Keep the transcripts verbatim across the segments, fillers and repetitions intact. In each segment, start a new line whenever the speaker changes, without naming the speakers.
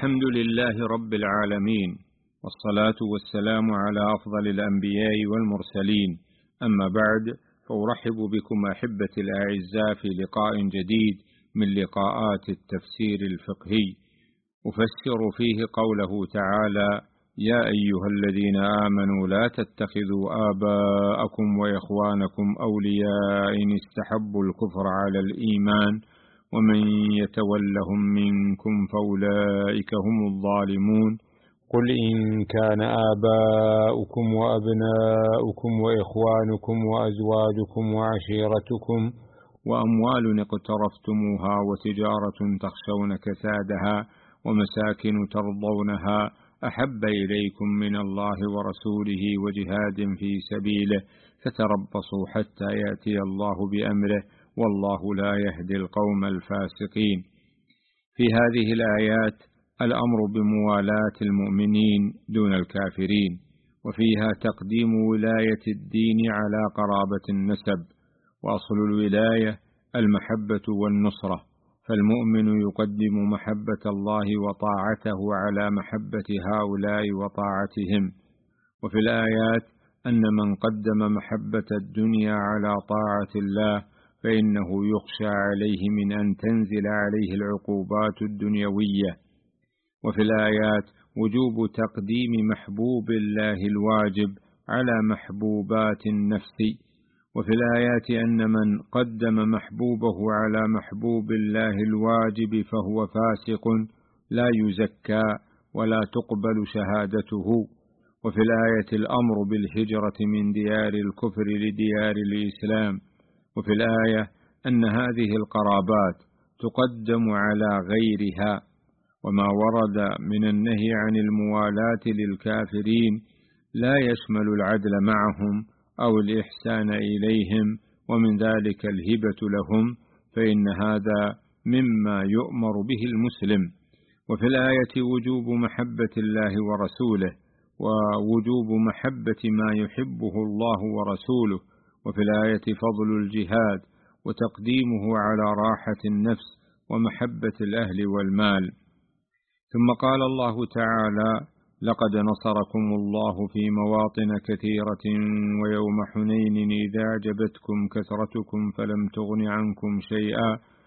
الحمد لله رب العالمين، والصلاة والسلام على أفضل الأنبياء والمرسلين. أما بعد، فأرحب بكم أحبتي الأعزاء في لقاء جديد من لقاءات التفسير الفقهي، أفسر فيه قوله تعالى: يا أيها الذين آمنوا لا تتخذوا آباءكم وإخوانكم أولياء إن استحبوا الكفر على الإيمان ومن يتولهم منكم فأولئك هم الظالمون.
قل إن كان آباؤكم وأبناؤكم وإخوانكم وأزواجكم وعشيرتكم
وأموال اقترفتموها وتجارة تخشون كسادها ومساكن ترضونها أحب إليكم من الله ورسوله وجهاد في سبيله فتربصوا حتى يأتي الله بأمره والله لا يهدي القوم الفاسقين. في هذه الآيات الأمر بموالاة المؤمنين دون الكافرين، وفيها تقديم ولاية الدين على قرابة النسب، وأصل الولاية المحبة والنصرة، فالمؤمن يقدم محبة الله وطاعته على محبة هؤلاء وطاعتهم. وفي الآيات أن من قدم محبة الدنيا على طاعة الله فإنه يخشى عليه من أن تنزل عليه العقوبات الدنيوية. وفي الآيات وجوب تقديم محبوب الله الواجب على محبوبات النفس. وفي الآيات أن من قدم محبوبه على محبوب الله الواجب فهو فاسق لا يزكى ولا تقبل شهادته. وفي الآية الأمر بالهجرة من ديار الكفر لديار الإسلام. وفي الآية أن هذه القرابات تقدم على غيرها. وما ورد من النهي عن الموالاة للكافرين لا يشمل العدل معهم أو الإحسان إليهم، ومن ذلك الهبة لهم، فإن هذا مما يؤمر به المسلم. وفي الآية وجوب محبة الله ورسوله، ووجوب محبة ما يحبه الله ورسوله. وفي الآية فضل الجهاد وتقديمه على راحة النفس ومحبة الأهل والمال. ثم قال الله تعالى: لقد نصركم الله في مواطن كثيرة ويوم حنين إذ أعجبتكم كثرتكم فلم تغن عنكم شيئا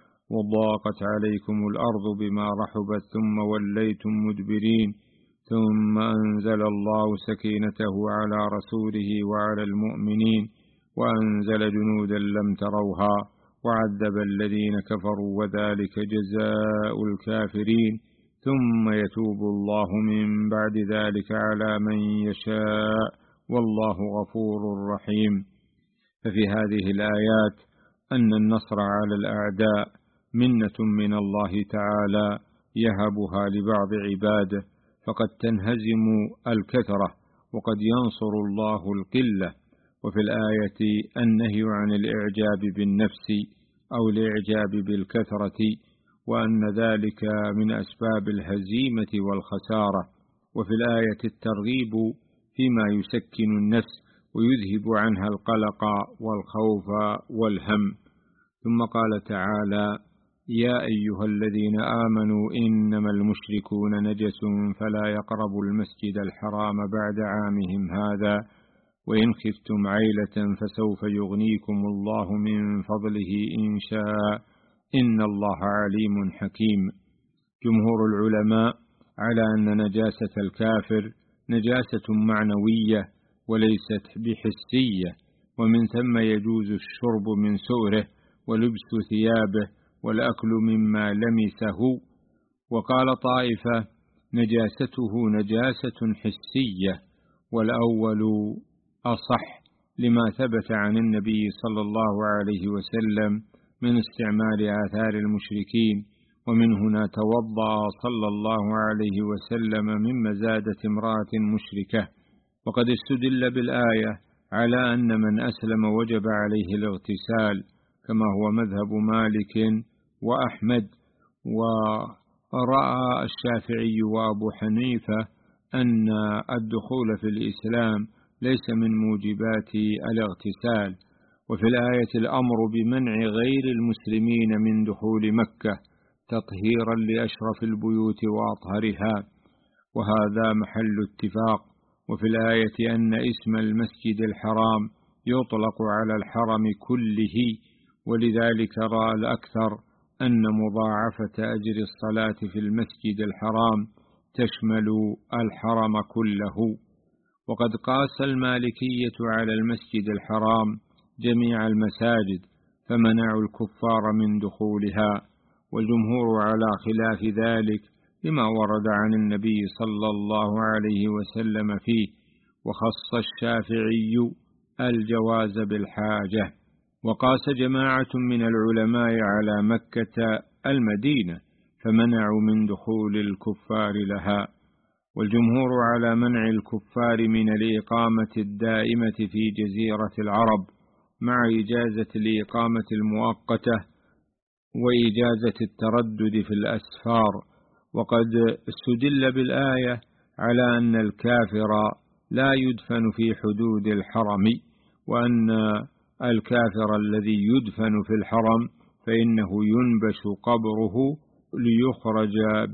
وضاقت عليكم الأرض بما رحبت ثم وليتم مدبرين ثم أنزل الله سكينته على رسوله وعلى المؤمنين وأنزل جنودا لم تروها وعذب الذين كفروا وذلك جزاء الكافرين ثم يتوب الله من بعد ذلك على من يشاء والله غفور رحيم. ففي هذه الآيات أن النصر على الأعداء منة من الله تعالى يهبها لبعض عباده، فقد تنهزم الكثرة وقد ينصر الله القلة. وفي الآية النهي عن الإعجاب بالنفس أو الإعجاب بالكثرة، وأن ذلك من أسباب الهزيمة والخسارة. وفي الآية الترغيب فيما يسكن النفس ويذهب عنها القلق والخوف والهم. ثم قال تعالى: يا أيها الذين آمنوا إنما المشركون نجس فلا يقربوا المسجد الحرام بعد عامهم هذا وإن خفتم عيلة فسوف يغنيكم الله من فضله إن شاء إن الله عليم حكيم. جمهور العلماء على أن نجاسة الكافر نجاسة معنوية وليست بحسية، ومن ثم يجوز الشرب من سؤره ولبس ثيابه والأكل مما لمسه. وقال طائفة: نجاسته نجاسة حسية، والأول أصح لما ثبت عن النبي صلى الله عليه وسلم من استعمال آثار المشركين، ومن هنا توضأ صلى الله عليه وسلم من مزادة امرأة مشركة. وقد استدل بالآية على أن من أسلم وجب عليه الاغتسال كما هو مذهب مالك وأحمد، ورأى الشافعي وأبو حنيفة أن الدخول في الإسلام ليس من موجبات الاغتسال. وفي الآية الأمر بمنع غير المسلمين من دخول مكة تطهيرا لأشرف البيوت وأطهرها، وهذا محل اتفاق. وفي الآية أن اسم المسجد الحرام يطلق على الحرم كله، ولذلك رأى الأكثر أن مضاعفة أجر الصلاة في المسجد الحرام تشمل الحرم كله. وقد قاس المالكية على المسجد الحرام جميع المساجد فمنعوا الكفار من دخولها، والجمهور على خلاف ذلك لما ورد عن النبي صلى الله عليه وسلم فيه، وخص الشافعي الجواز بالحاجة. وقاس جماعة من العلماء على مكة المدينة فمنعوا من دخول الكفار لها، والجمهور على منع الكفار من الإقامة الدائمة في جزيرة العرب مع إجازة الإقامة المؤقتة وإجازة التردد في الأسفار. وقد استدل بالآية على أن الكافر لا يدفن في حدود الحرم، وأن الكافر الذي يدفن في الحرم فإنه ينبش قبره ليخرج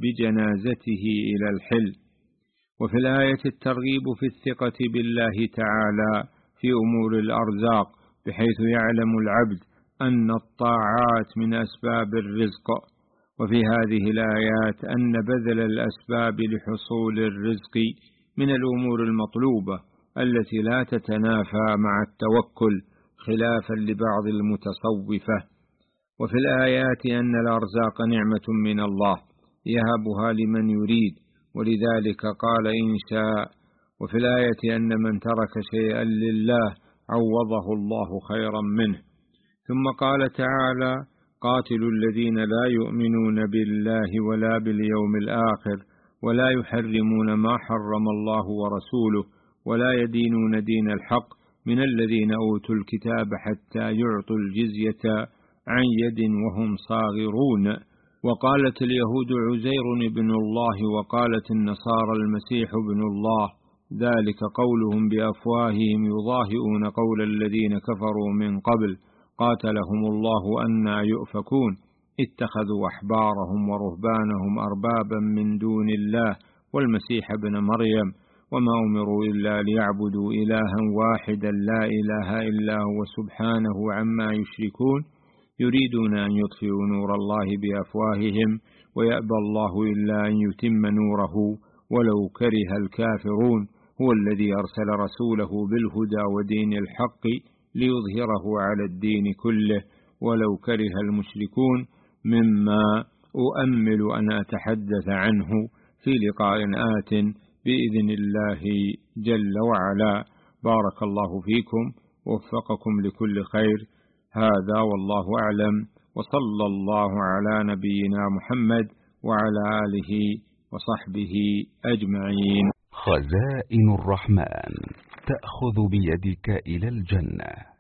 بجنازته إلى الحل. وفي الآية الترغيب في الثقة بالله تعالى في أمور الأرزاق، بحيث يعلم العبد أن الطاعات من أسباب الرزق. وفي هذه الآيات أن بذل الأسباب لحصول الرزق من الأمور المطلوبة التي لا تتنافى مع التوكل، خلافا لبعض المتصوفة. وفي الآيات أن الأرزاق نعمة من الله يهبها لمن يريد، ولذلك قال إن شاء. وفي الآية أن من ترك شيئا لله عوضه الله خيرا منه. ثم قال تعالى: قاتلوا الذين لا يؤمنون بالله ولا باليوم الآخر ولا يحرمون ما حرم الله ورسوله ولا يدينون دين الحق من الذين أوتوا الكتاب حتى يعطوا الجزية عن يد وهم صاغرون. وقالت اليهود عزير ابن الله، وقالت النصارى المسيح ابن الله، ذلك قولهم بأفواههم يضاهئون قول الذين كفروا من قبل قاتلهم الله أنى يؤفكون. اتخذوا أحبارهم ورهبانهم أربابا من دون الله والمسيح ابن مريم وما أمروا إلا ليعبدوا إلها واحدا لا إله إلا هو سبحانه عما يشركون. يريدون أن يطفئوا نور الله بأفواههم ويأبى الله إلا أن يتم نوره ولو كره الكافرون. هو الذي أرسل رسوله بالهدى ودين الحق ليظهره على الدين كله ولو كره المشركون، مما أؤمل أن أتحدث عنه في لقاء آت بإذن الله جل وعلا. بارك الله فيكم ووفقكم لكل خير. هذا والله أعلم، وصلى الله على نبينا محمد وعلى آله وصحبه أجمعين.
خزائن الرحمن تأخذ بيدك إلى الجنة.